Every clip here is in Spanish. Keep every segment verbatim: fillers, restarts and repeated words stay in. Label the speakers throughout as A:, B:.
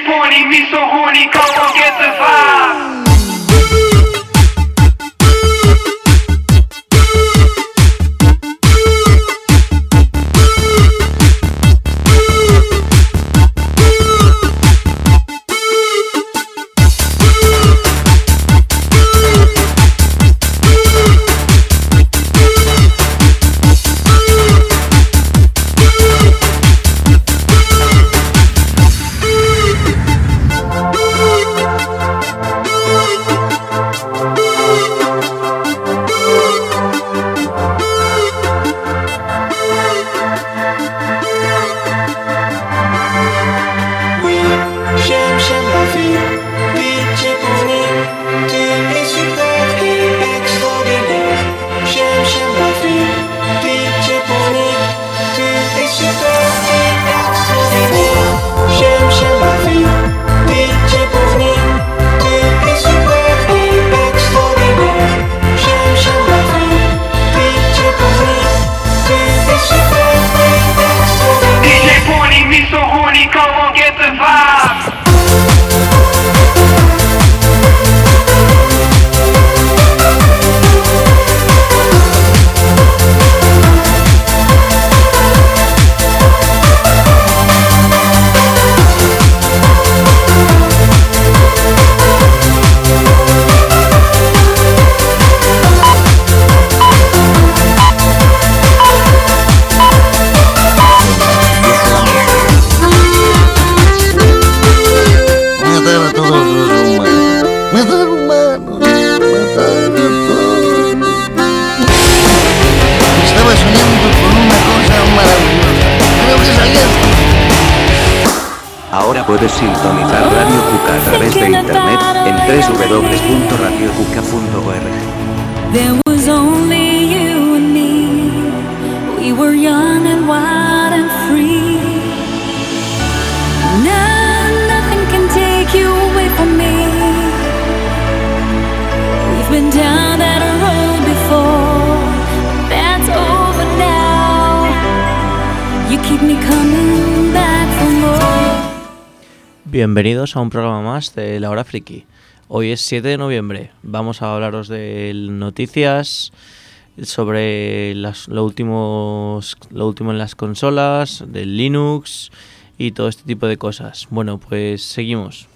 A: Pony, me so horny, come on, get the vibe.
B: Puedes sintonizar Radio Cuca a través de internet en doble u doble u doble u punto radio cuca punto org.
C: There was only you and me. We were young and wild and free. Now nothing can take you away from me. We've been down that road before. That's over now. You keep me coming back for more.
D: Bienvenidos a un programa más de La Hora Friki. Hoy es siete de noviembre. Vamos a hablaros de noticias sobre las, lo, últimos, lo último en las consolas, del Linux y todo este tipo de cosas. Bueno, pues seguimos.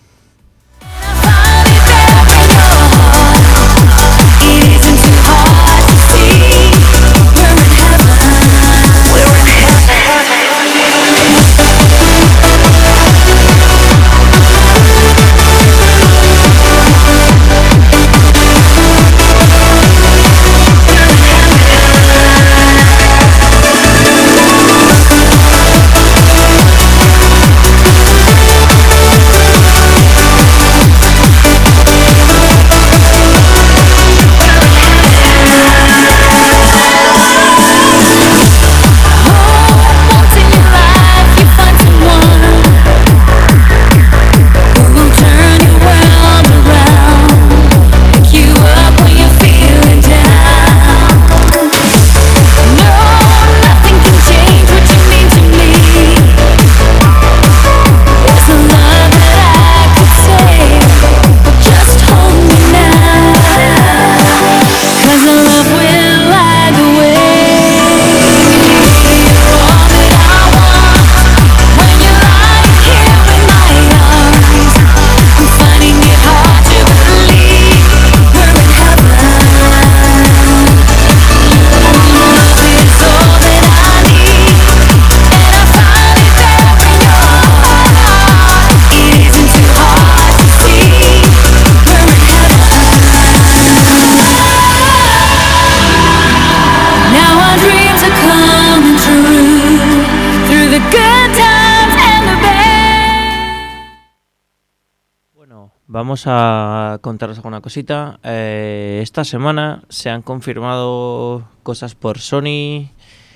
D: Vamos a contaros alguna cosita. Eh, esta semana se han confirmado cosas por Sony,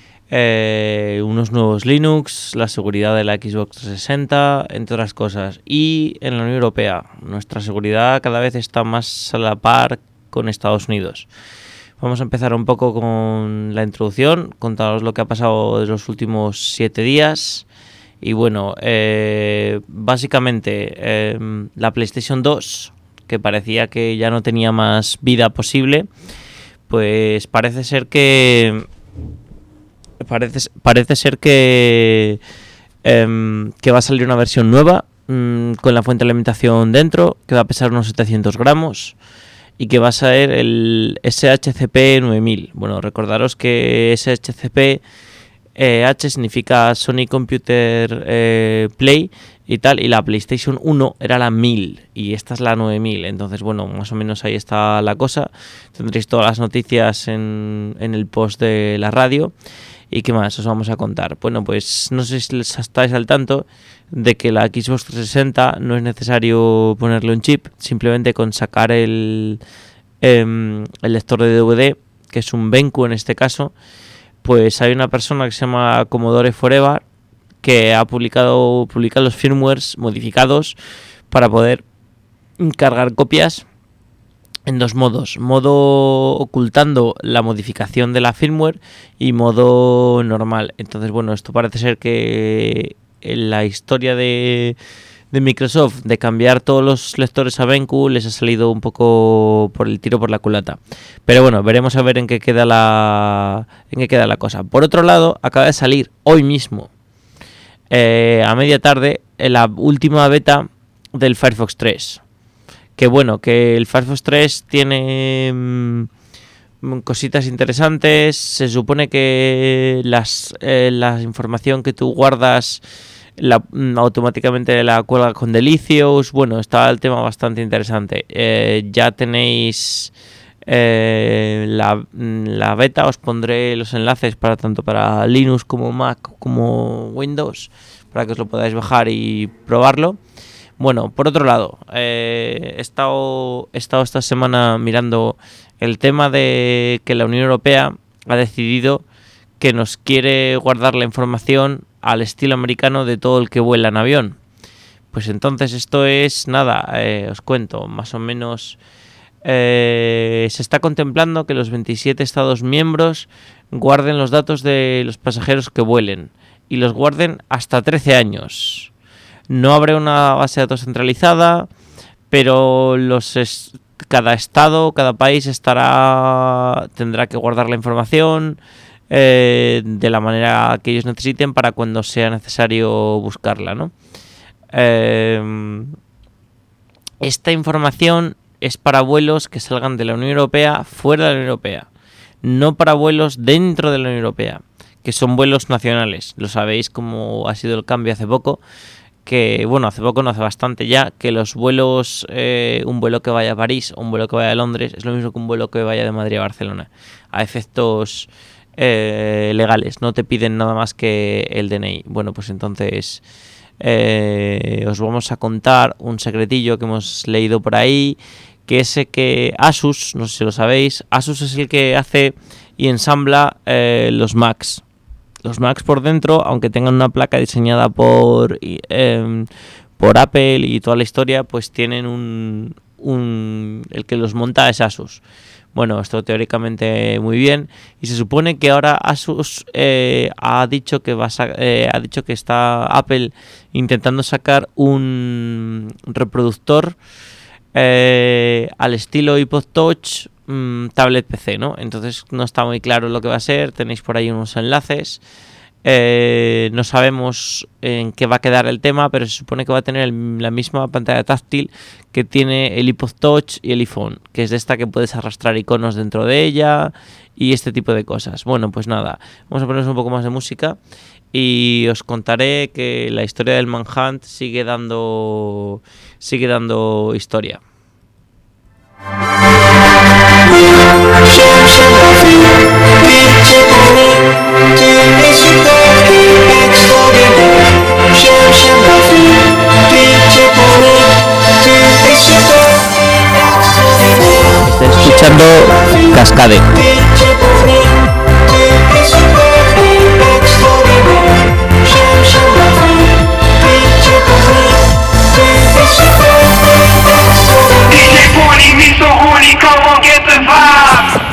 D: eh, unos nuevos Linux, la seguridad de la Xbox trescientos sesenta, entre otras cosas. Y en la Unión Europea, nuestra seguridad cada vez está más a la par con Estados Unidos. Vamos a empezar un poco con la introducción, contaros lo que ha pasado de los últimos siete días Y bueno, eh, básicamente eh, la PlayStation dos, que parecía que ya no tenía más vida posible, pues parece ser que parece, parece ser que eh, que va a salir una versión nueva mmm, con la fuente de alimentación dentro, que va a pesar unos setecientos gramos y que va a ser el S H C P nueve mil. Bueno, recordaros que S H C P eh, H significa Sony Computer eh, Play y tal, y la PlayStation uno era la mil y esta es la nueve mil. Entonces, bueno, más o menos ahí está la cosa. Tendréis todas las noticias en, en el post de la radio. ¿Y qué más os vamos a contar? Bueno, pues no sé si les estáis al tanto de que la Xbox trescientos sesenta no es necesario ponerle un chip, simplemente con sacar el, eh, el lector de D V D, que es un Benku en este caso, pues hay una persona que se llama Commodore Forever que ha publicado, publicado los firmwares modificados para poder cargar copias en dos modos: modo ocultando la modificación de la firmware y modo normal. Entonces, bueno, esto parece ser que en la historia de, de Microsoft de cambiar todos los lectores a Benku les ha salido un poco por el tiro por la culata. Pero bueno, veremos a ver en qué queda la en qué queda la cosa. Por otro lado, acaba de salir hoy mismo, eh, a media tarde, en la última beta del Firefox tres. Que bueno, que el Firefox tres tiene mmm, cositas interesantes. Se supone que las eh, la información que tú guardas la, mmm, automáticamente la cuelga con Delicious. Bueno, está el tema bastante interesante. Eh, ya tenéis eh, la, la beta. Os pondré los enlaces para tanto para Linux como Mac como Windows, para que os lo podáis bajar y probarlo. Bueno, por otro lado, eh, he, estado, he estado esta semana mirando el tema de que la Unión Europea ha decidido que nos quiere guardar la información al estilo americano de todo el que vuela en avión. Pues entonces esto es nada, eh, os cuento, más o menos eh, se está contemplando que los veintisiete Estados miembros guarden los datos de los pasajeros que vuelen y los guarden hasta trece años. No habrá una base de datos centralizada, pero los es, cada estado, cada país estará tendrá que guardar la información eh, de la manera que ellos necesiten para cuando sea necesario buscarla, ¿no? Eh, esta información es para vuelos que salgan de la Unión Europea fuera de la Unión Europea, no para vuelos dentro de la Unión Europea, que son vuelos nacionales. Lo sabéis cómo ha sido el cambio hace poco. Que bueno, hace poco, no hace bastante ya, que los vuelos, eh, un vuelo que vaya a París o un vuelo que vaya a Londres es lo mismo que un vuelo que vaya de Madrid a Barcelona, a efectos eh, legales, no te piden nada más que el D N I. Bueno, pues entonces eh, os vamos a contar un secretillo que hemos leído por ahí, que es que Asus, no sé si lo sabéis, Asus es el que hace y ensambla eh, los Macs. Los Macs por dentro, aunque tengan una placa diseñada por eh, por Apple y toda la historia, pues tienen un, un... el que los monta es Asus. Bueno, esto teóricamente muy bien. Y se supone que ahora Asus eh, ha dicho que va a sa- eh, ha dicho que está Apple intentando sacar un reproductor eh, al estilo iPod Touch, tablet P C, ¿no? Entonces no está muy claro lo que va a ser. Tenéis por ahí unos enlaces. Eh, no sabemos en qué va a quedar el tema, pero se supone que va a tener el, la misma pantalla táctil que tiene el iPod Touch y el iPhone, que es de esta que puedes arrastrar iconos dentro de ella y este tipo de cosas. Bueno, pues nada, vamos a ponernos un poco más de música y os contaré que la historia del Manhunt sigue dando sigue dando historia. Está escuchando Cascade.
A: D J Porny, me so horny, come on, get the vibe.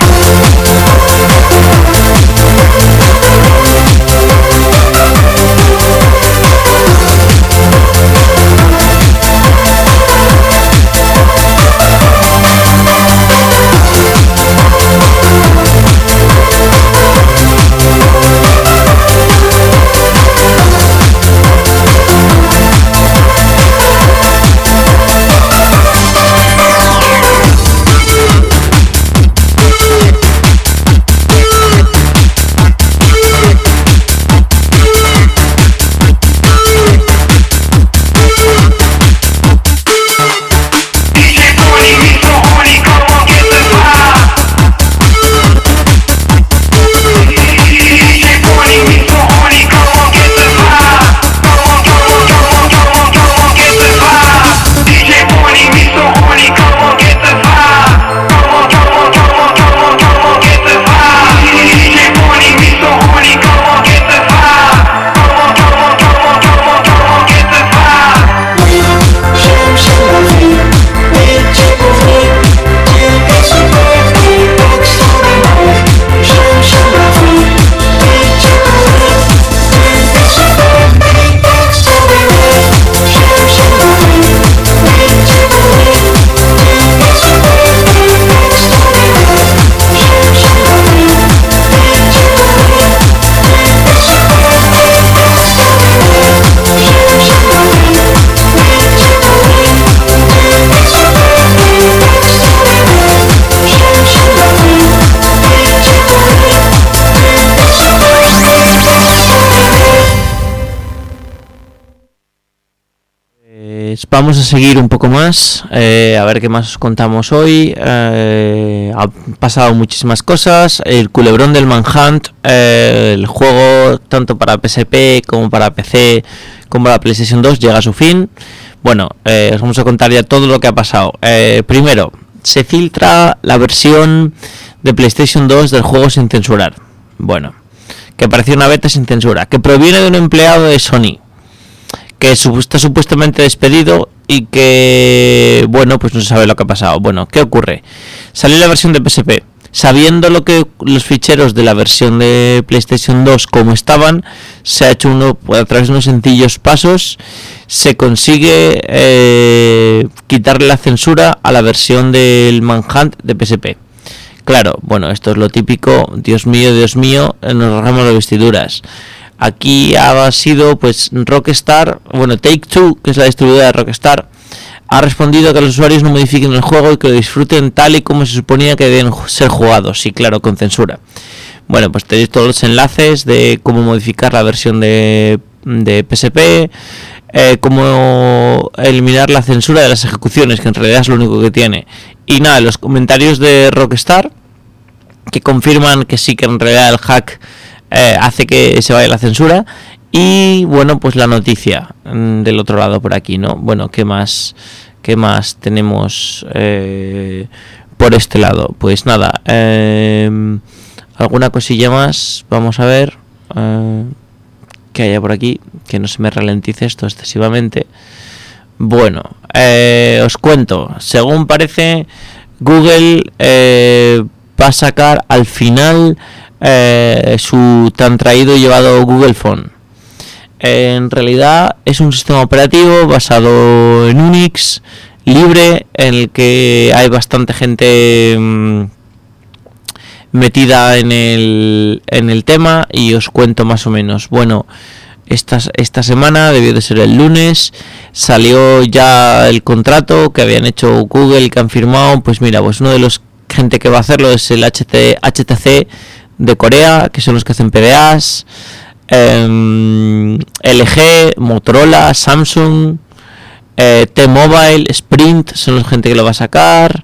D: pues vamos a seguir un poco más, eh, a ver qué más os contamos hoy. Eh, ha pasado muchísimas cosas. El culebrón del Manhunt, eh, el juego tanto para P S P como para P C como para PlayStation dos llega a su fin. Bueno, eh, os vamos a contar ya todo lo que ha pasado. Eh, primero, se filtra la versión de PlayStation dos del juego sin censurar. Bueno, que parecía una beta sin censura, que proviene de un empleado de Sony, que está supuestamente despedido y que, bueno, pues no se sabe lo que ha pasado. Bueno, ¿qué ocurre? Salió la versión de P S P. Sabiendo lo que los ficheros de la versión de PlayStation dos como estaban, se ha hecho uno a través de unos sencillos pasos, se consigue eh, quitarle la censura a la versión del Manhunt de P S P. Claro, bueno, esto es lo típico, Dios mío, Dios mío, nos rasgamos las vestiduras. Aquí ha sido, pues, Rockstar, bueno, Take-Two, que es la distribuidora de Rockstar, ha respondido que los usuarios no modifiquen el juego y que lo disfruten tal y como se suponía que deben ser jugados, sí, claro, con censura. Bueno, pues tenéis todos los enlaces de cómo modificar la versión de, de P S P, eh, cómo eliminar la censura de las ejecuciones, que en realidad es lo único que tiene. Y nada, los comentarios de Rockstar, que confirman que sí, que en realidad el hack Eh, hace que se vaya la censura. Y bueno, pues la noticia mm, del otro lado por aquí, ¿no? Bueno, ¿qué más qué más tenemos eh, por este lado? Pues nada, eh, alguna cosilla más. Vamos a ver eh, qué haya por aquí, que no se me ralentice esto excesivamente. Bueno, eh, os cuento, según parece, Google eh, va a sacar al final Eh, su tan traído y llevado Google Phone. Eh, en realidad es un sistema operativo basado en Unix, libre, en el que hay bastante gente mmm, metida en el, en el tema, y os cuento más o menos. Bueno, esta, esta semana, debió de ser el lunes, salió ya el contrato que habían hecho Google y que han firmado. Pues mira, pues uno de los gente que va a hacerlo es el H T C de Corea, que son los que hacen P D As, eh, L G, Motorola, Samsung, eh, T-Mobile, Sprint, son los gente que lo va a sacar,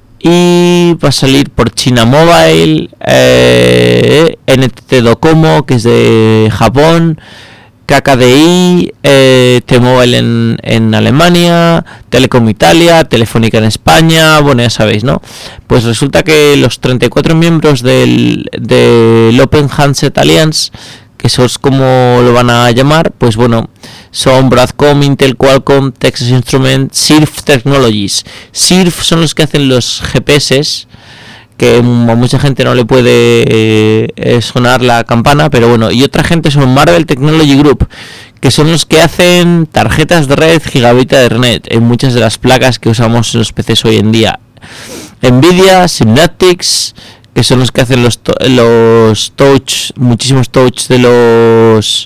D: y va a salir por China Mobile, eh, N T T Docomo, que es de Japón, K K D I, eh, T-Mobile en, en Alemania, Telecom Italia, Telefónica en España. Bueno, ya sabéis, ¿no? Pues resulta que los treinta y cuatro miembros del, del Open Handset Alliance, que eso es como lo van a llamar, pues bueno, son Broadcom, Intel, Qualcomm, Texas Instruments, Sirf Technologies. Sirf son los que hacen los G P S, que a mucha gente no le puede eh, sonar la campana, pero bueno, y otra gente son Marvell Technology Group, que son los que hacen tarjetas de red gigabit de Ethernet en muchas de las placas que usamos en los P Cs hoy en día. Nvidia, Synaptics, que son los que hacen los, to- los touch, muchísimos touch de los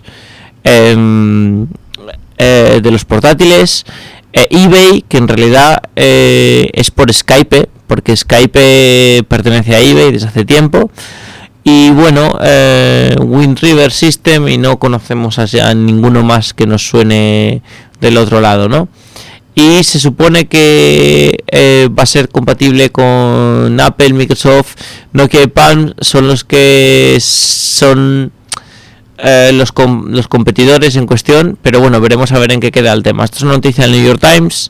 D: eh, eh, de los portátiles. Eh, eBay, que en realidad eh, es por Skype, porque Skype pertenece a eBay desde hace tiempo. Y bueno, eh, Wind River System, y no conocemos a, a ninguno más que nos suene del otro lado, ¿no? Y se supone que eh, va a ser compatible con Apple, Microsoft, Nokia y Palm, son los que son eh, los, com- los competidores en cuestión, pero bueno, veremos a ver en qué queda el tema. Esto es una noticia del New York Times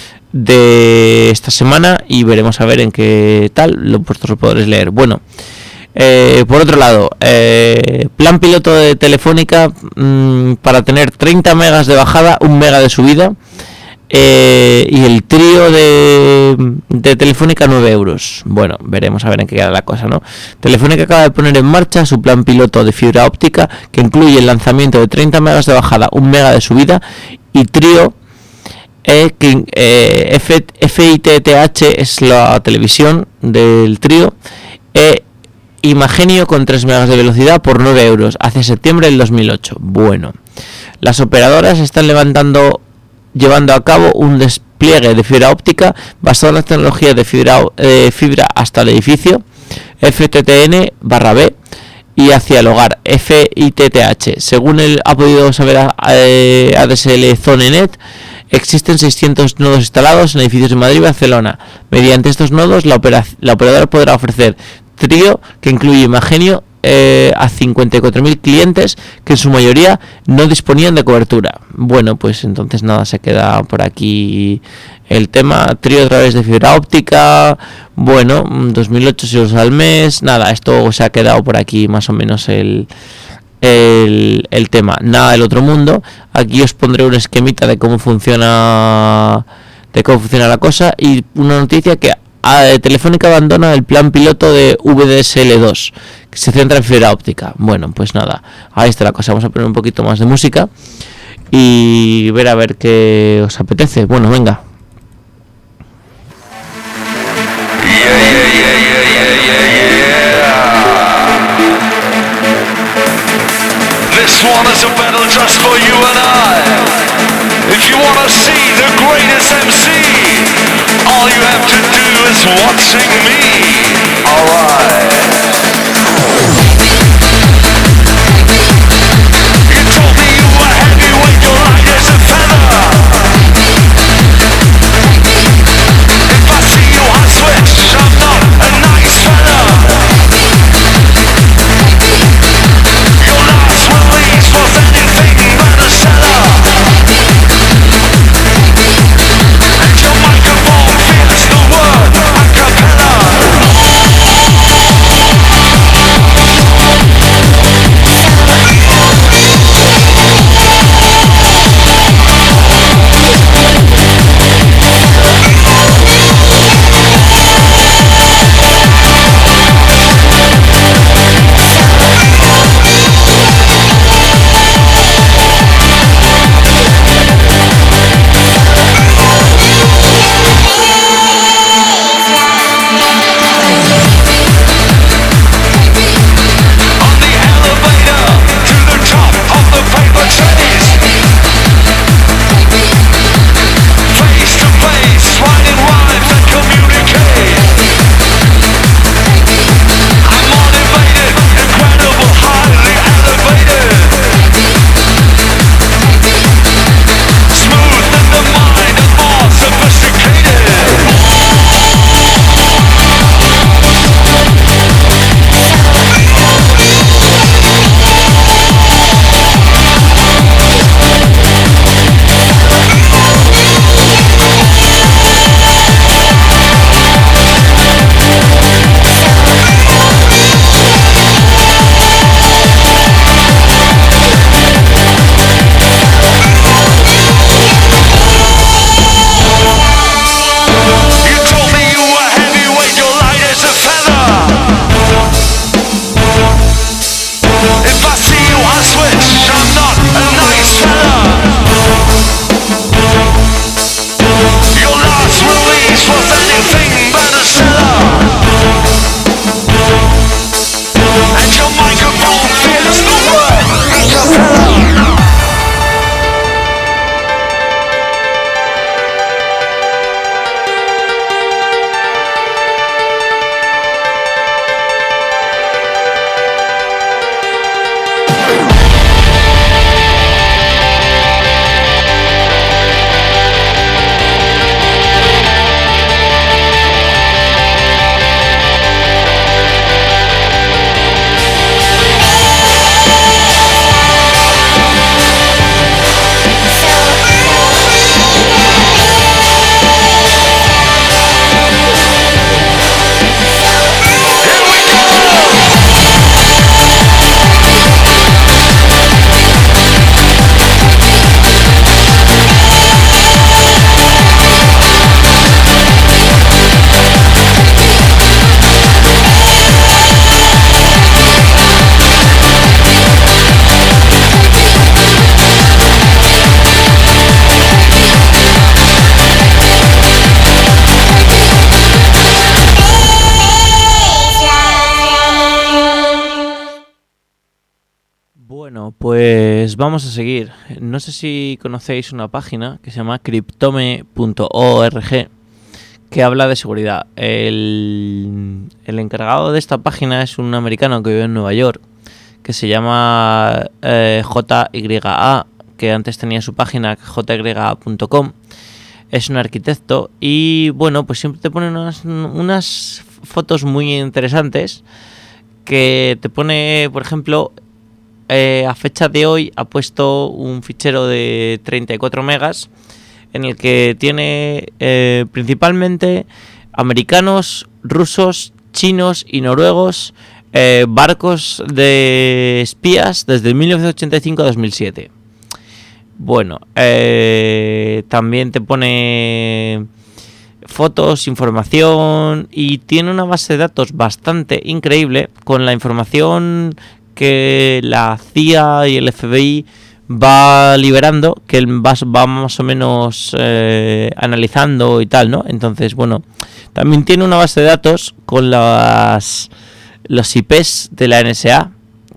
D: de esta semana y veremos a ver en qué tal, lo vosotros lo podréis leer. Bueno, eh, por otro lado, eh, plan piloto de Telefónica mmm, para tener treinta megas de bajada, un mega de subida. Eh, y el trío de, de Telefónica nueve euros. Bueno, veremos a ver en qué queda la cosa, ¿no? Telefónica acaba de poner en marcha su plan piloto de fibra óptica, que incluye el lanzamiento de treinta megas de bajada, un mega de subida, y trío eh, que eh, F I T T H es la televisión del trío, eh, Imagenio con tres megas de velocidad por nueve euros hacia septiembre del dos mil ocho. Bueno, las operadoras están levantando llevando a cabo un despliegue de fibra óptica basado en las tecnologías de fibra, eh, fibra hasta el edificio, F T T N barra B, y hacia el hogar, F I T T H. Según el ha podido saber a, a, A D S L Zonenet, Existen seiscientos nodos instalados en edificios de Madrid y Barcelona. Mediante estos nodos, la, opera- la operadora podrá ofrecer trío, que incluye Imagenio, eh, a cincuenta y cuatro mil clientes que en su mayoría no disponían de cobertura. Bueno, pues entonces nada, se queda por aquí el tema. Trío a través de fibra óptica, bueno, dos mil ocho euros al mes. Nada, esto se ha quedado por aquí más o menos el... El, el tema, nada del otro mundo. Aquí os pondré un esquemita de cómo funciona de cómo funciona la cosa, y una noticia que a, Telefónica abandona el plan piloto de V D S L dos, que se centra en fibra óptica. Bueno, pues nada, ahí está la cosa. Vamos a poner un poquito más de música y ver a ver qué os apetece. Bueno, venga.
A: Yeah, yeah, yeah, yeah, yeah, yeah, yeah. This one is a battle just for you and I. If you wanna see the greatest M C, all you have to do is watching me. Alright. You told me you were heavyweight, you're light as a feather. If I see you, I switch. I'm not a nice fella. Your last release was anything but a seller. And your microphone feels the word a cappella. On the elevator to the top of the paper chase. Face to face, writing rhymes that communicate. I'm motivated, incredible, highly elevated. Smooth in the mind and more sophisticated. You told me you were heavyweight, you're light as a feather. If I see you, I switch. I'm not a nice fella. Your last release was anything but a seller. And your microphone feels the word a cappella. Here we go!
D: Bueno, pues vamos a seguir. No sé si conocéis una página que se llama cryptome punto org, que habla de seguridad. El, el encargado de esta página es un americano que vive en Nueva York, que se llama eh, J Y A que antes tenía su página j y punto com. Es un arquitecto y bueno, pues siempre te pone unas, unas fotos muy interesantes, que te pone, por ejemplo, eh, a fecha de hoy ha puesto un fichero de treinta y cuatro megas en el que tiene eh, principalmente americanos, rusos, chinos y noruegos, eh, barcos de espías desde mil novecientos ochenta y cinco a dos mil siete. Bueno, eh, también te pone fotos, información, y tiene una base de datos bastante increíble con la información que la C I A y el F B I va liberando, que él va, va más o menos eh, analizando y tal, ¿no? Entonces, bueno, también tiene una base de datos con las los I Pes de la N S A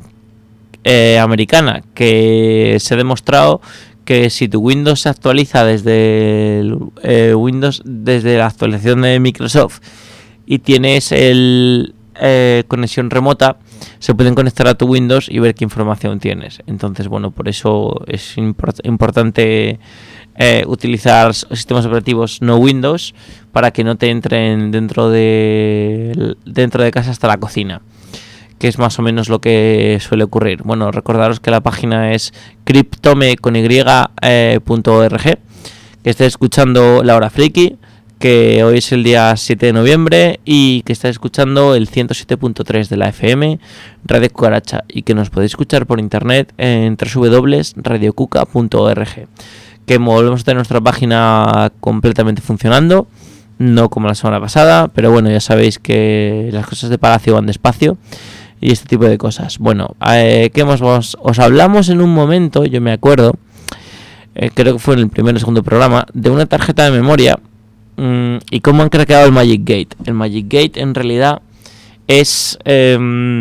D: eh, americana, que se ha demostrado que si tu Windows se actualiza desde el, eh, Windows desde la actualización de Microsoft y tienes el eh, conexión remota, se pueden conectar a tu Windows y ver qué información tienes. Entonces, bueno, por eso es import- importante eh, utilizar sistemas operativos no Windows para que no te entren dentro de dentro de casa hasta la cocina, que es más o menos lo que suele ocurrir. Bueno, recordaros que la página es cryptome con y punto org, que estáis escuchando La Hora Friki, que hoy es el día siete de noviembre y que estáis escuchando el ciento siete punto tres de la F M, Radio Cucaracha, y que nos podéis escuchar por internet en doble u doble u doble u punto radio cuca punto org, que volvemos a tener nuestra página completamente funcionando, no como la semana pasada, pero bueno, ya sabéis que las cosas de Palacio van despacio y este tipo de cosas. Bueno, eh, ¿qué más os, os hablamos en un momento? Yo me acuerdo, eh, creo que fue en el primer o segundo programa, de una tarjeta de memoria mmm, y cómo han craqueado el Magic Gate. El Magic Gate en realidad es eh,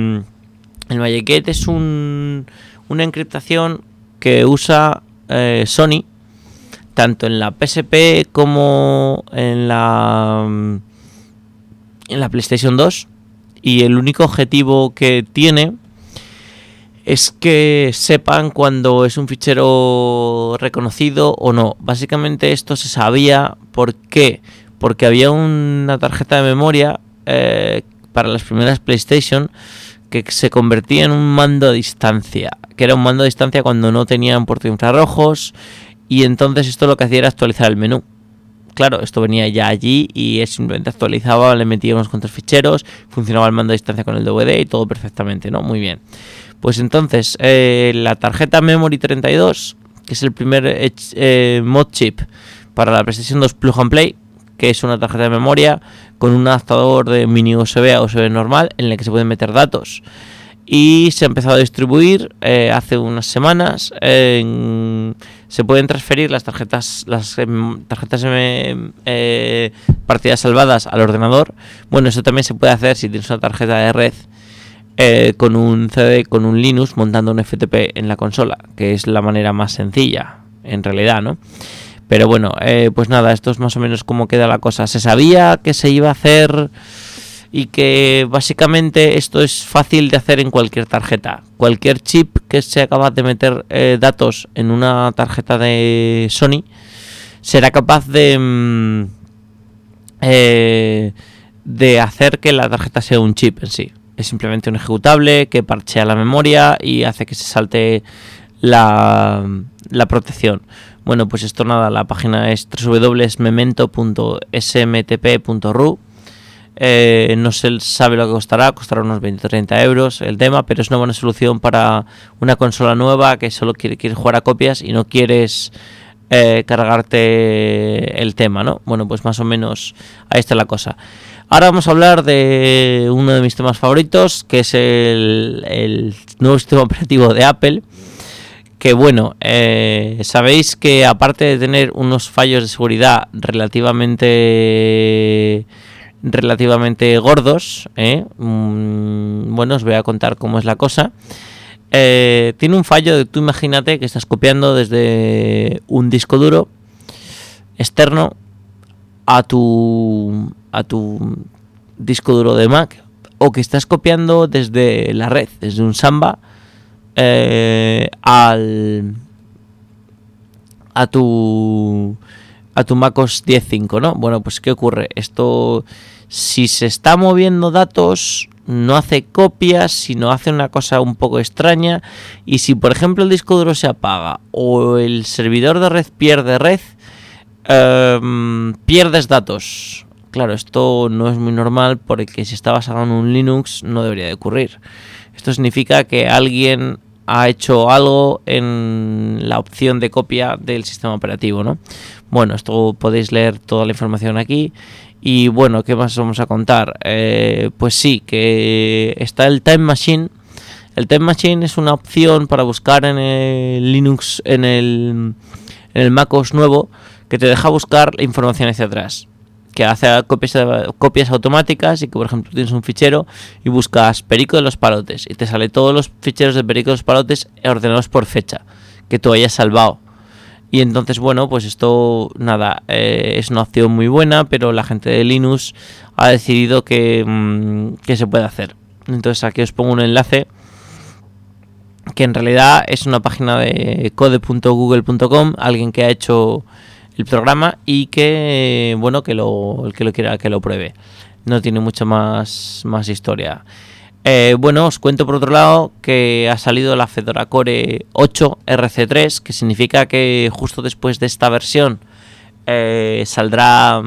D: el Magic Gate es un, una encriptación que usa eh, Sony tanto en la P S P como en la en la PlayStation dos. Y el único objetivo que tiene es que sepan cuando es un fichero reconocido o no. Básicamente esto se sabía. ¿Por qué? Porque había una tarjeta de memoria eh, para las primeras PlayStation que se convertía en un mando a distancia. Que era un mando a distancia cuando no tenían puertos infrarrojos. Y entonces esto lo que hacía era actualizar el menú. Claro, esto venía ya allí y es simplemente actualizaba, le metía unos cuantos ficheros, funcionaba el mando a distancia con el D V D y todo perfectamente, ¿no? Muy bien. Pues entonces, eh, la tarjeta Memory treinta y dos, que es el primer eh, mod chip para la PlayStation dos Plug and Play, que es una tarjeta de memoria con un adaptador de mini U S B a U S B normal en el que se pueden meter datos. Y se ha empezado a distribuir eh, hace unas semanas. Eh, se pueden transferir las tarjetas las eh, tarjetas eh, eh, partidas salvadas al ordenador. Bueno, eso también se puede hacer si tienes una tarjeta de red eh, con un C D, con un Linux, montando un F T P en la consola, que es la manera más sencilla, en realidad, ¿no? Pero bueno, eh, pues nada, esto es más o menos cómo queda la cosa. Se sabía que se iba a hacer y que básicamente esto es fácil de hacer en cualquier tarjeta. Cualquier chip que sea capaz de meter eh, datos en una tarjeta de Sony será capaz de mm, eh, de hacer que la tarjeta sea un chip en sí. Es simplemente un ejecutable que parchea la memoria y hace que se salte la, la protección. Bueno, pues esto nada, la página es doble u doble u doble u punto memento punto s m t p punto r u. Eh, no se sabe lo que costará, costará unos veinte o treinta euros el tema, pero es una buena solución para una consola nueva que solo quiere, quieres jugar a copias y no quieres eh, cargarte el tema, ¿no? Bueno, pues más o menos ahí está la cosa. Ahora vamos a hablar de uno de mis temas favoritos, que es el, el nuevo sistema operativo de Apple. Que bueno, eh, sabéis que aparte de tener unos fallos de seguridad relativamente relativamente gordos, ¿eh? mm, bueno, os voy a contar cómo es la cosa. Eh, tiene un fallo de, tú imagínate que estás copiando desde un disco duro externo a tu a tu disco duro de Mac, o que estás copiando desde la red, desde un Samba eh, al a tu a tu MacOS diez punto cinco, ¿no? Bueno, pues ¿qué ocurre? Esto, si se está moviendo datos, no hace copias, sino hace una cosa un poco extraña. Y si, por ejemplo, el disco duro se apaga o el servidor de red pierde red, eh, pierdes datos. Claro, esto no es muy normal porque si está basado en un Linux no debería de ocurrir. Esto significa que alguien ha hecho algo en la opción de copia del sistema operativo, ¿no? Bueno, esto podéis leer toda la información aquí. Y bueno, ¿qué más vamos a contar? Eh, pues sí, que está el Time Machine. El Time Machine es una opción para buscar en el Linux, en el, en el MacOS nuevo, que te deja buscar la información hacia atrás, que hace copias, copias automáticas, y que por ejemplo tienes un fichero y buscas Perico de los Palotes y te sale todos los ficheros de Perico de los Palotes ordenados por fecha que tú hayas salvado. Y entonces, bueno, pues esto, nada, eh, es una opción muy buena, pero la gente de Linux ha decidido que, mmm, que se puede hacer. Entonces aquí os pongo un enlace que en realidad es una página de code punto google punto com, alguien que ha hecho el programa y que, bueno, que lo, el que lo quiera que lo pruebe. No tiene mucho más, más historia. Eh, bueno, os cuento por otro lado que ha salido la Fedora Core ocho R C tres, que significa que justo después de esta versión eh, saldrá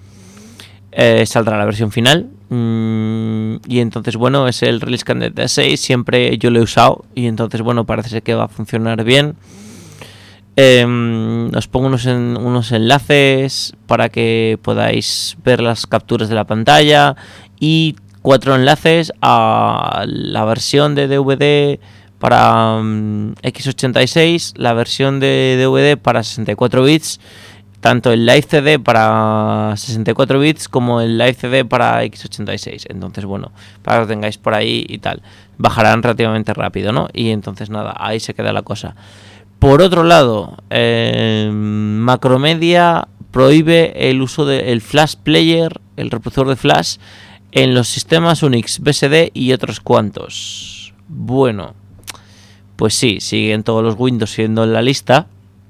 D: eh, saldrá la versión final. Mm, y entonces, bueno, es el Release Candidate seis, siempre yo lo he usado y entonces, bueno, parece ser que va a funcionar bien. Eh, os pongo unos, en, unos enlaces para que podáis ver las capturas de la pantalla y cuatro enlaces a la versión de D V D para um, equis ochenta y seis, la versión de D V D para sesenta y cuatro bits, tanto el Live C D para sesenta y cuatro bits como el Live C D para equis ochenta y seis. Entonces, bueno, para que lo tengáis por ahí y tal, bajarán relativamente rápido, ¿no? Y entonces nada, ahí se queda la cosa. Por otro lado, eh, Macromedia prohíbe el uso del Flash Player, el reproductor de Flash, en los sistemas Unix, B S D y otros cuantos. Bueno, pues sí, siguen todos los Windows siendo en la lista,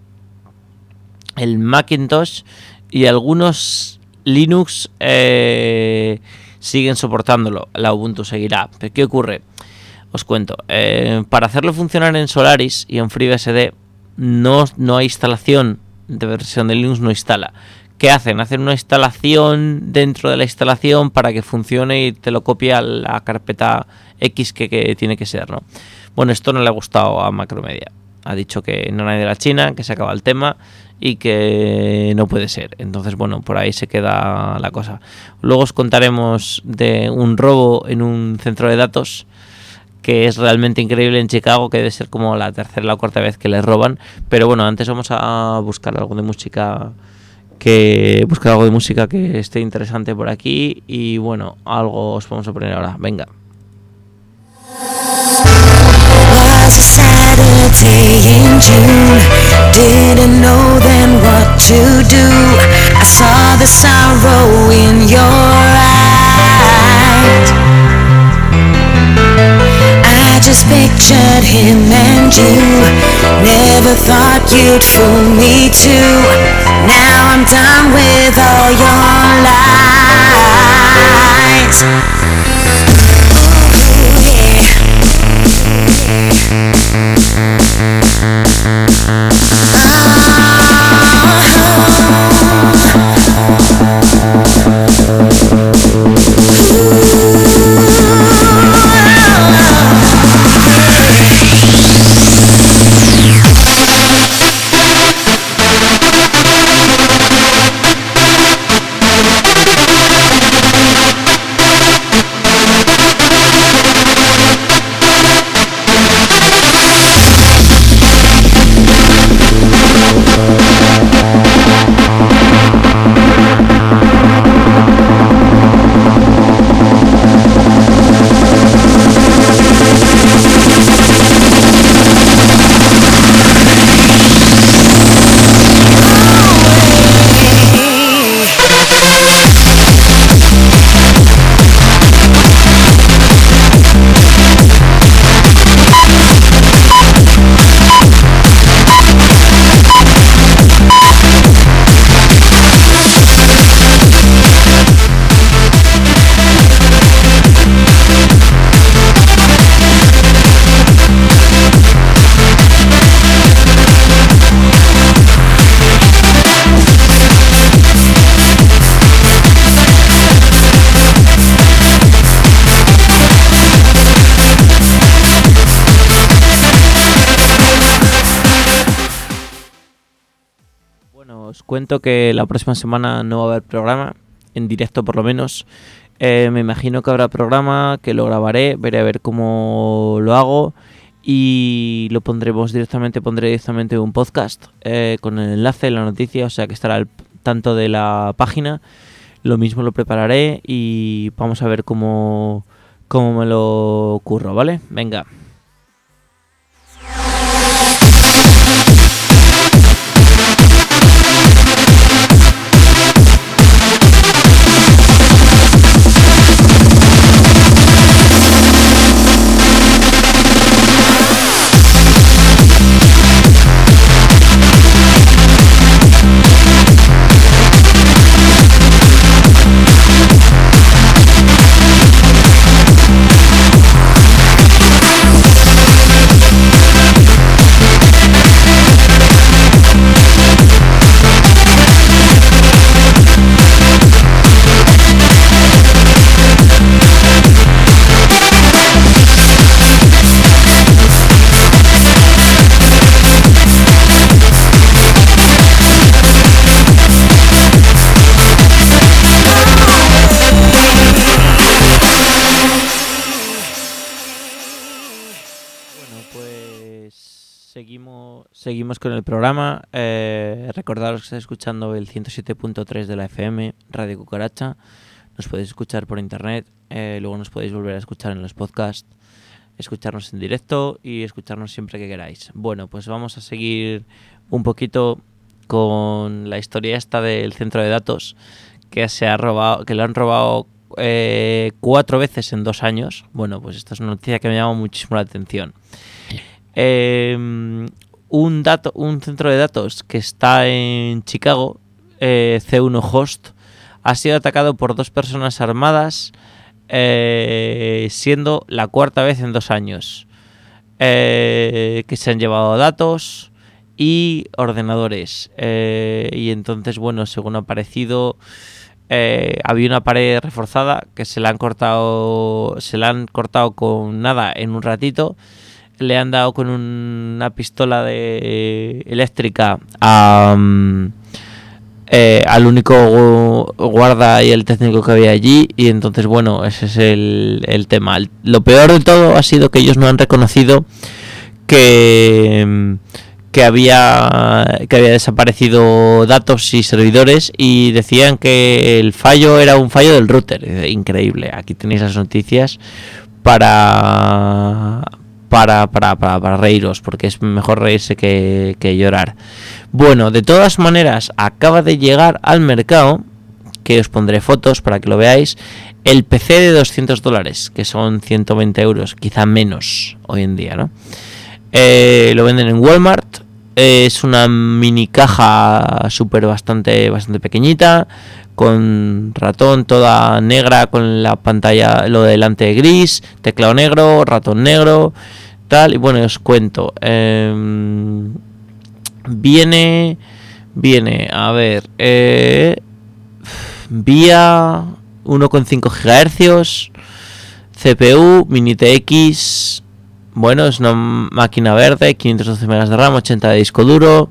D: el Macintosh y algunos Linux eh, siguen soportándolo. La Ubuntu seguirá. ¿Pero qué ocurre? Os cuento. Eh, para hacerlo funcionar en Solaris y en FreeBSD no, no hay instalación de versión de Linux, no instala. ¿Qué hacen? Hacen una instalación dentro de la instalación para que funcione y te lo copia a la carpeta X que, que tiene que ser, ¿no? Bueno, esto no le ha gustado a Macromedia. Ha dicho que no hay de la China, que se acaba el tema y que no puede ser. Entonces, bueno, por ahí se queda la cosa. Luego os contaremos de un robo en un centro de datos que es realmente increíble en Chicago, que debe ser como la tercera o la cuarta vez que les roban. Pero bueno, antes vamos a buscar algo de música que buscar algo de música que esté interesante por aquí y bueno, algo os vamos a poner ahora. Venga.
E: Was a Saturday in June. Didn't know then what to do. I saw the sorrow in your eyes. I just pictured him and you. Never thought you'd fool me too. Now I'm done with all your lies. Ooh, yeah.
D: cuento que la próxima semana no va a haber programa, en directo por lo menos. Eh, me imagino que habrá programa, que lo grabaré, veré a ver cómo lo hago y lo pondremos directamente, pondré directamente un podcast eh, con el enlace, la noticia, o sea que estará al tanto de la página. Lo mismo lo prepararé y vamos a ver cómo, cómo me lo curro, ¿vale? Venga. Seguimos, seguimos con el programa. Eh, recordaros que estáis escuchando el ciento siete punto tres de la F M, Radio Cucaracha. Nos podéis escuchar por internet, eh, luego nos podéis volver a escuchar en los podcasts, escucharnos en directo y escucharnos siempre que queráis. Bueno, pues vamos a seguir un poquito con la historia esta del centro de datos que se ha robado, que lo han robado eh, cuatro veces en dos años. Bueno, pues esta es una noticia que me llama muchísimo la atención. Eh, un dato, un centro de datos que está en Chicago, eh, C uno Host, ha sido atacado por dos personas armadas, eh, siendo la cuarta vez en dos años, eh, que se han llevado datos y ordenadores. Eh, y entonces, bueno, según ha parecido, eh, había una pared reforzada que se la han cortado, se la han cortado con nada en un ratito. Le han dado con un, una pistola de eh, eléctrica a, um, eh, al único guarda y el técnico que había allí, y entonces, bueno, ese es el, el tema. Lo peor de todo ha sido que ellos no han reconocido que, que, había, que había desaparecido datos y servidores, y decían que el fallo era un fallo del router. Increíble. Aquí tenéis las noticias para... Para, para, para, para reíros, porque es mejor reírse que, que llorar. Bueno, de todas maneras, acaba de llegar al mercado, que os pondré fotos para que lo veáis, el P C de doscientos dólares, que son ciento veinte euros, quizá menos hoy en día, ¿no? Eh, lo venden en Walmart. Eh, es una mini caja súper bastante, bastante pequeñita, con ratón toda negra, con la pantalla, lo de delante gris, teclado negro, ratón negro, tal. Y bueno, os cuento. Eh, viene, viene, a ver, eh, vía uno coma cinco gigahercios, C P U, mini T X. Bueno, es una máquina verde, quinientos doce megas de RAM, ochenta de disco duro.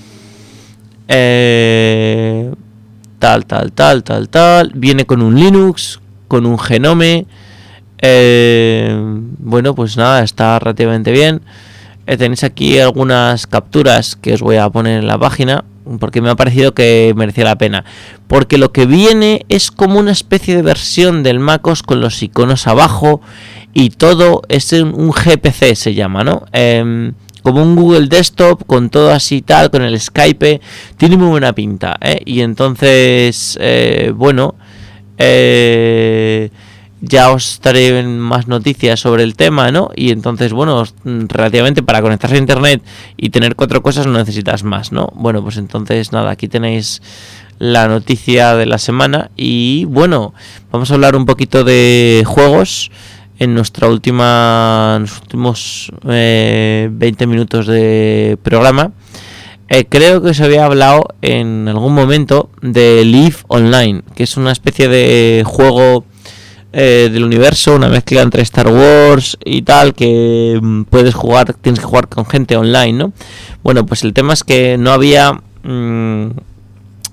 D: Eh... Tal, tal, tal, tal, tal. Viene con un Linux, con un Genome. Eh, bueno, pues nada, está relativamente bien. Eh, tenéis aquí algunas capturas que os voy a poner en la página, porque me ha parecido que merecía la pena. Porque lo que viene es como una especie de versión del MacOS con los iconos abajo y todo. Es un, un G P C, se llama, ¿no? Eh, como un Google Desktop, con todo así tal, con el Skype. Tiene muy buena pinta, ¿eh? Y entonces, eh, bueno, eh, ya os daré más noticias sobre el tema, ¿no? Y entonces, bueno, relativamente para conectarse a internet y tener cuatro cosas no necesitas más, ¿no? Bueno, pues entonces, nada, aquí tenéis la noticia de la semana. Y bueno, vamos a hablar un poquito de juegos en nuestra última, en los últimos eh, veinte minutos de programa. Eh, creo que os había hablado en algún momento de Live Online, que es una especie de juego eh, del universo, una mezcla entre Star Wars y tal, que mm, puedes jugar, tienes que jugar con gente online, ¿no? Bueno, pues el tema es que no había mmm,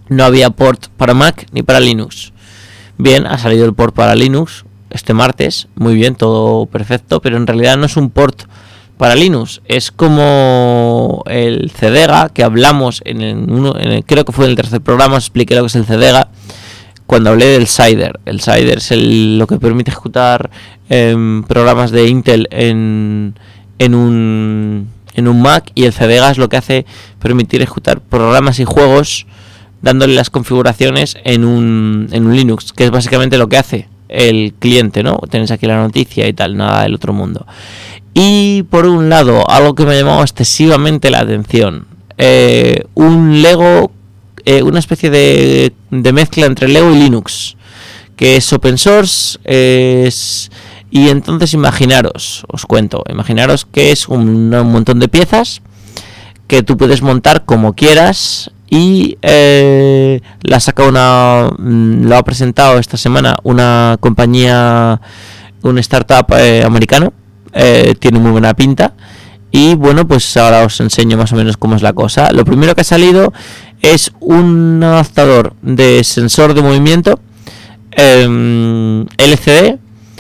D: no había port para Mac ni para Linux. Bien, ha salido el port para Linux este martes, muy bien, todo perfecto, pero en realidad no es un port para Linux, es como el Cedega que hablamos en el uno, en el, creo que fue en el tercer programa, os expliqué lo que es el Cedega cuando hablé del Cider. El Cider es el, lo que permite ejecutar eh, programas de Intel en, en un en un Mac, y el Cedega es lo que hace permitir ejecutar programas y juegos dándole las configuraciones en un en un Linux, que es básicamente lo que hace el cliente, ¿no? Tenéis aquí la noticia y tal, nada del otro mundo. Y por un lado, algo que me ha llamado excesivamente la atención, eh, un Lego, eh, una especie de, de mezcla entre Lego y Linux, que es open source, es, y entonces imaginaros, os cuento, imaginaros que es un, un montón de piezas que tú puedes montar como quieras, y eh, la saca una, lo ha presentado esta semana una compañía, un startup eh, americano. Eh, tiene muy buena pinta, y bueno, pues ahora os enseño más o menos cómo es la cosa. Lo primero que ha salido es un adaptador de sensor de movimiento eh, L C D.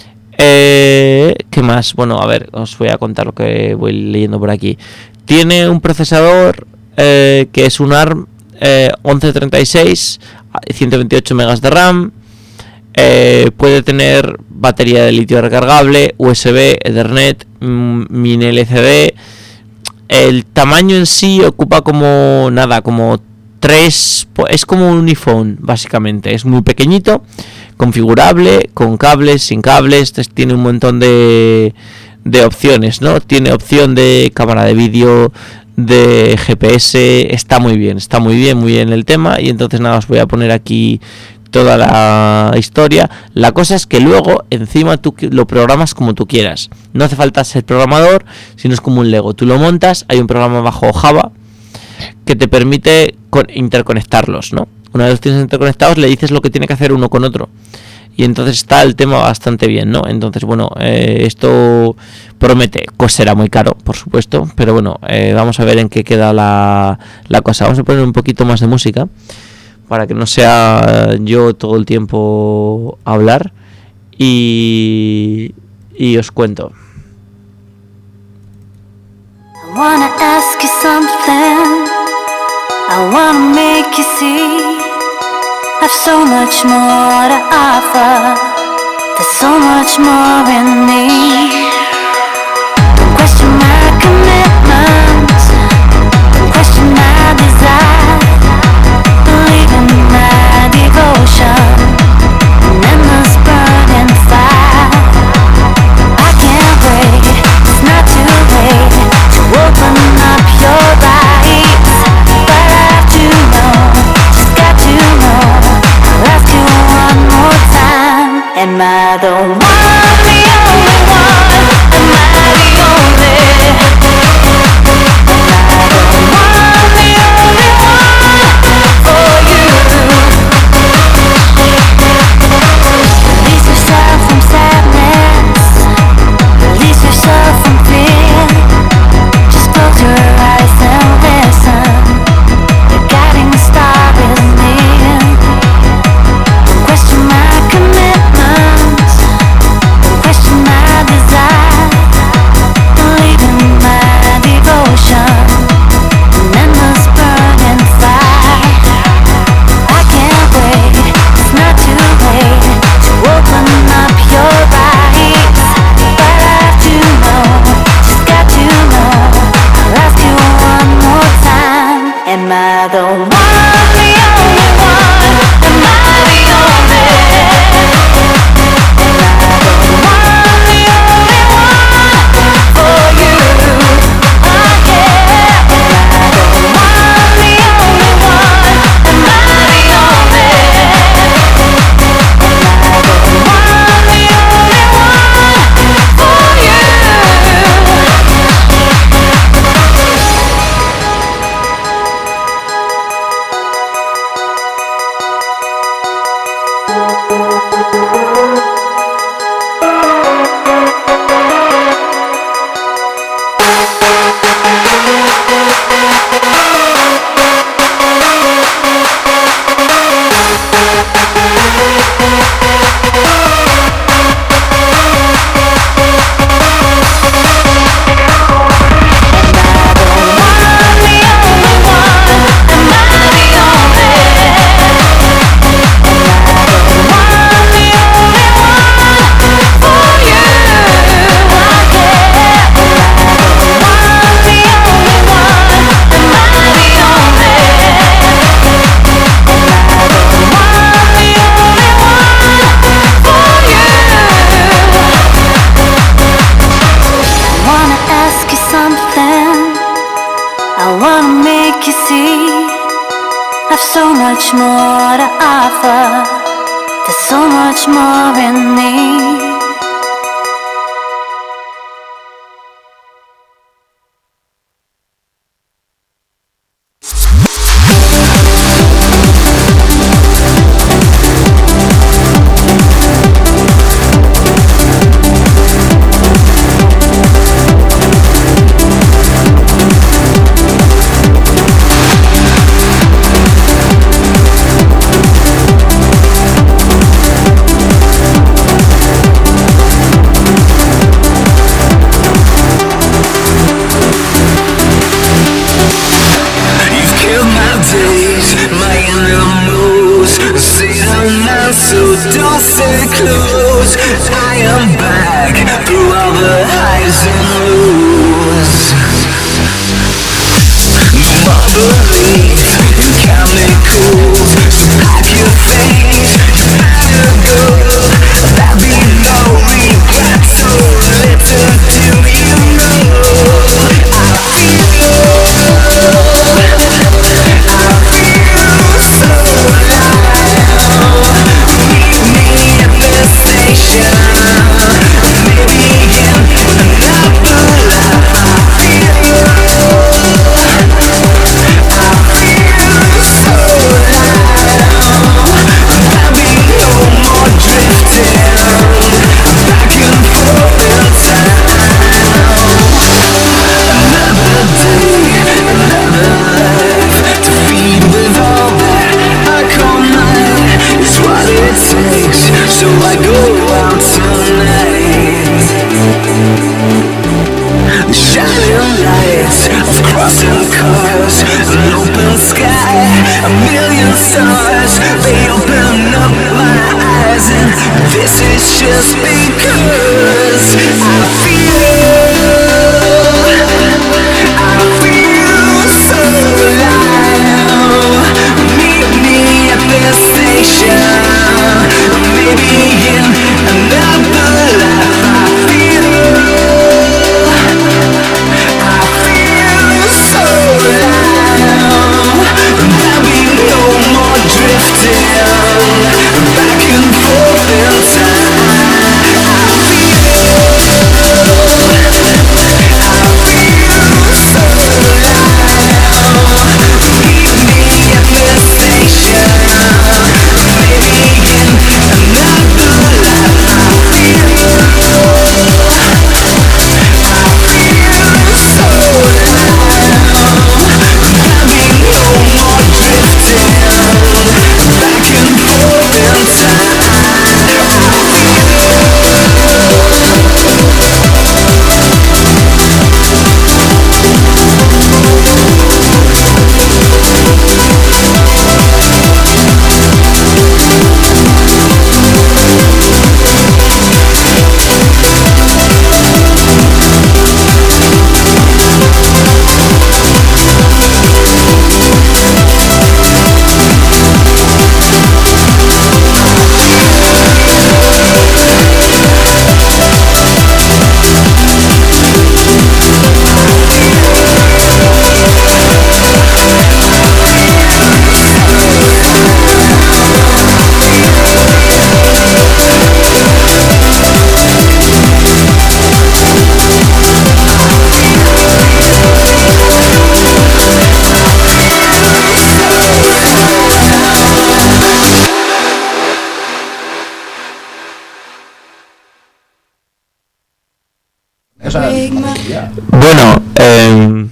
D: Eh, ¿qué más? Bueno, a ver, os voy a contar lo que voy leyendo por aquí. Tiene un procesador eh, que es un ARM eh, once treinta y seis, ciento veintiocho megas de RAM. Eh, puede tener batería de litio recargable, U S B, Ethernet, mini L C D. El tamaño en sí ocupa como nada, como tres, es como un iPhone básicamente. Es muy pequeñito, configurable, con cables, sin cables. Tiene un montón de, de opciones, ¿no? Tiene opción de cámara de vídeo, de G P S. Está muy bien, está muy bien, muy bien el tema. Y entonces nada, os voy a poner aquí toda la historia. La cosa es que luego encima tú lo programas como tú quieras. No hace falta ser programador, sino es como un Lego. Tú lo montas, hay un programa bajo Java que te permite interconectarlos, ¿no? Una vez los tienes interconectados, le dices lo que tiene que hacer uno con otro, y entonces está el tema bastante bien, ¿no? Entonces, bueno, eh, esto promete. Será muy caro, por supuesto, pero bueno, eh, vamos a ver en qué queda la, la cosa. Vamos a poner un poquito más de música para que no sea yo todo el tiempo hablar, y, y os cuento.
C: I wanna ask you something, I wanna make you see I've so much more to offer, there's so much more in me. Don't question my commitment, don't question my desire, believe in my devotion, an endless burning fire. I can't wait, it's not too late to open up your eyes, but I have to know, just got to know. I'll ask you one more time, am I the one, the only one? Am I the only? Am I the one, the only one for you? Release yourself from sadness, release yourself from fear. Just close your eyes and listen. The guiding star is near. Don't question my commitment, don't question my desire, believe in my devotion, an endless burning fire. I can't wait, it's not too late to open up your eyes, but I have to know, just got to know. I'll ask you one more time, am I the one, the only one? Am I the only? Am I the one, the only one for you? Oh yeah. Am I the one, the only one? Am I the only? Am I the one, the only one for you? but there's so much more in me.
D: Bueno, eh,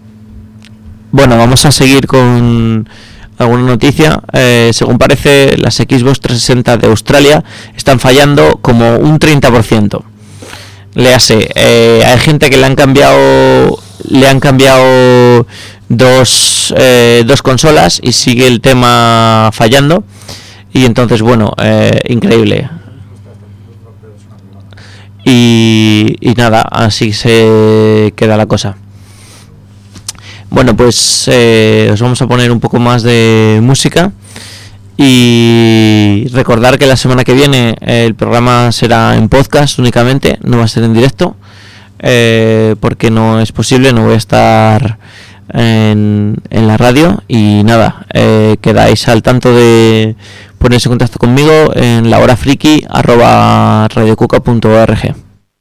D: bueno, vamos a seguir con alguna noticia. Eh, según parece, las Xbox trescientos sesenta de Australia están fallando como un treinta por ciento. Léase, eh, hay gente que le han cambiado, le han cambiado dos, eh, dos consolas y sigue el tema fallando. Y entonces, bueno, eh, increíble. Y, y nada, así se queda la cosa. Bueno, pues eh, os vamos a poner un poco más de música y recordar que la semana que viene eh, el programa será en podcast únicamente, no va a ser en directo, eh, porque no es posible, no voy a estar en, en la radio. Y nada, eh, quedáis al tanto de ponerse en contacto conmigo en lahorafriki arroba radiocuca punto org.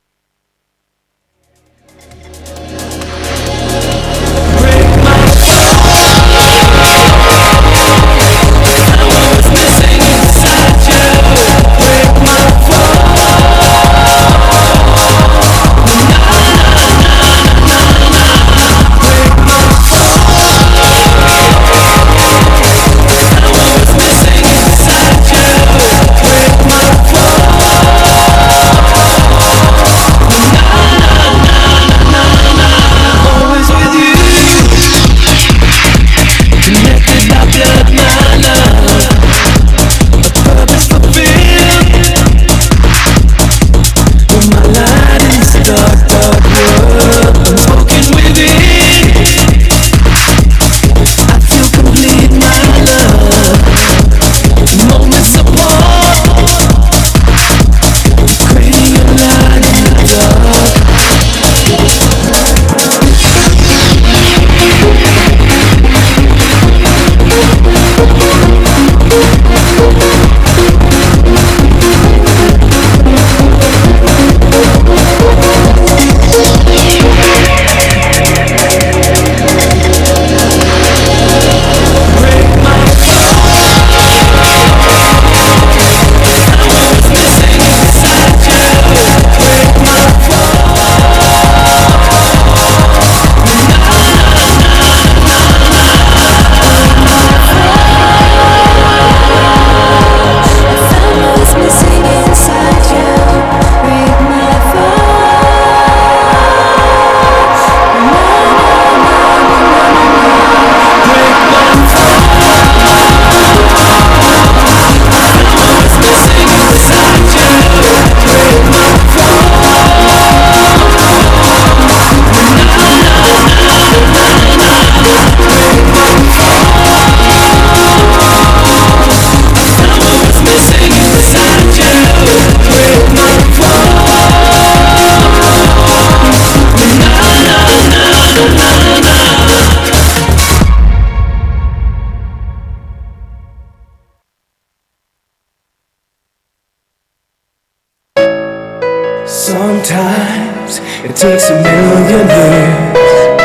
F: Sometimes it takes a million years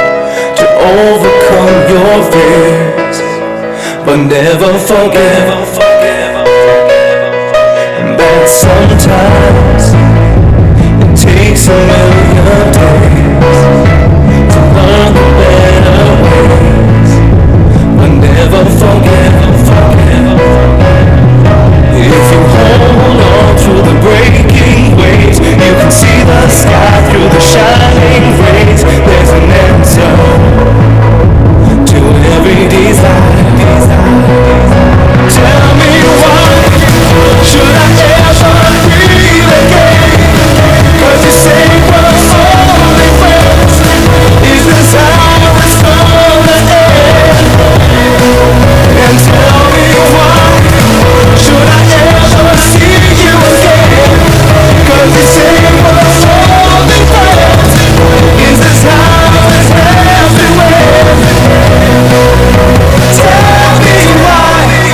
F: to overcome your fears, but never forget. And that sometimes it takes a million days to learn the better ways, but never forget. If you hold on to the breaking waves, you can see the sky through the shining rays. There's an answer to every desire. Tell me why should I ever breathe again? 'Cause you say we're only friends. Is this how it's gonna end? And tell me why should I ever see you again? 'Cause you say we're only friends. Is this how it's everywhere? Tell me why.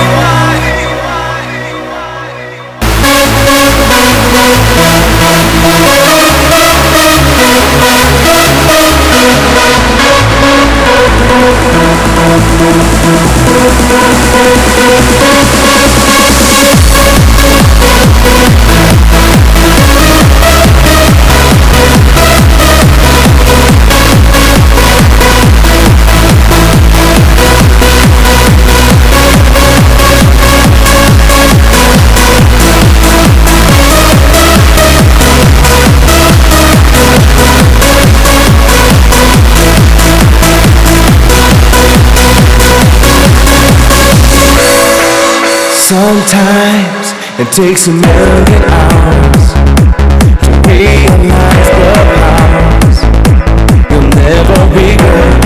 F: Sometimes it takes a million hours to realize the powers you'll never regret.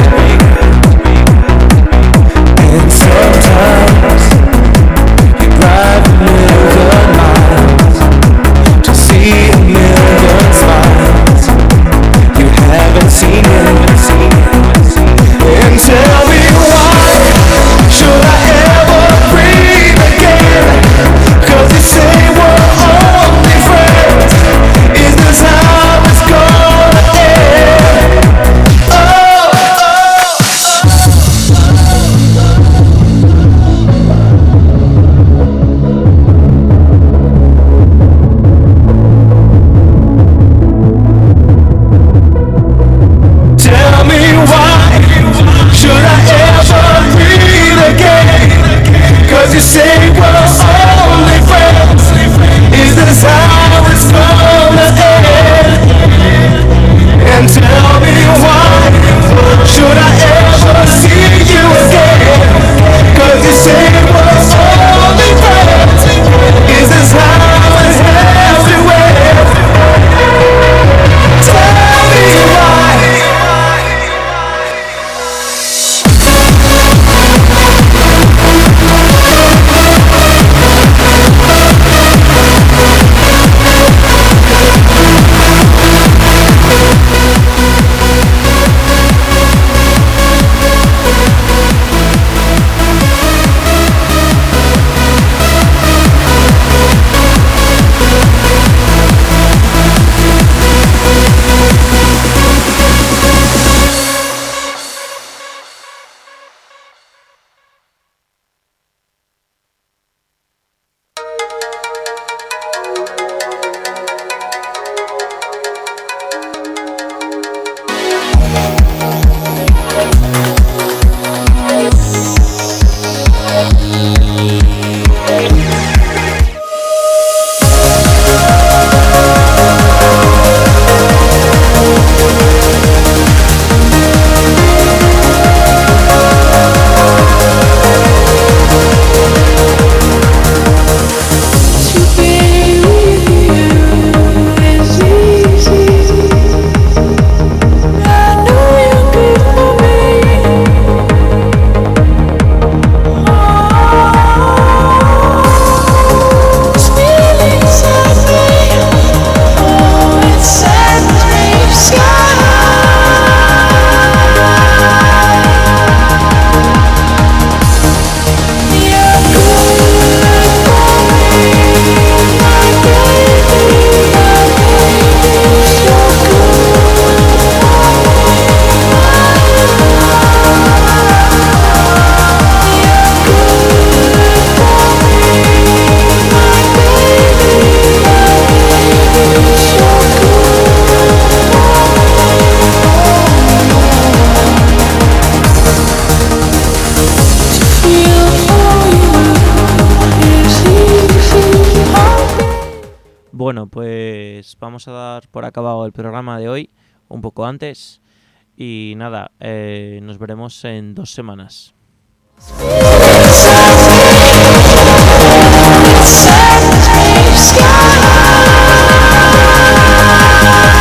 F: And sometimes you drive a million miles to see a million smiles you haven't seen yet. And tell me why should I ever breathe again?
D: bueno, pues vamos a dar por acabado el programa de hoy, un poco antes. Y nada, eh, nos veremos en dos semanas.
E: Sky.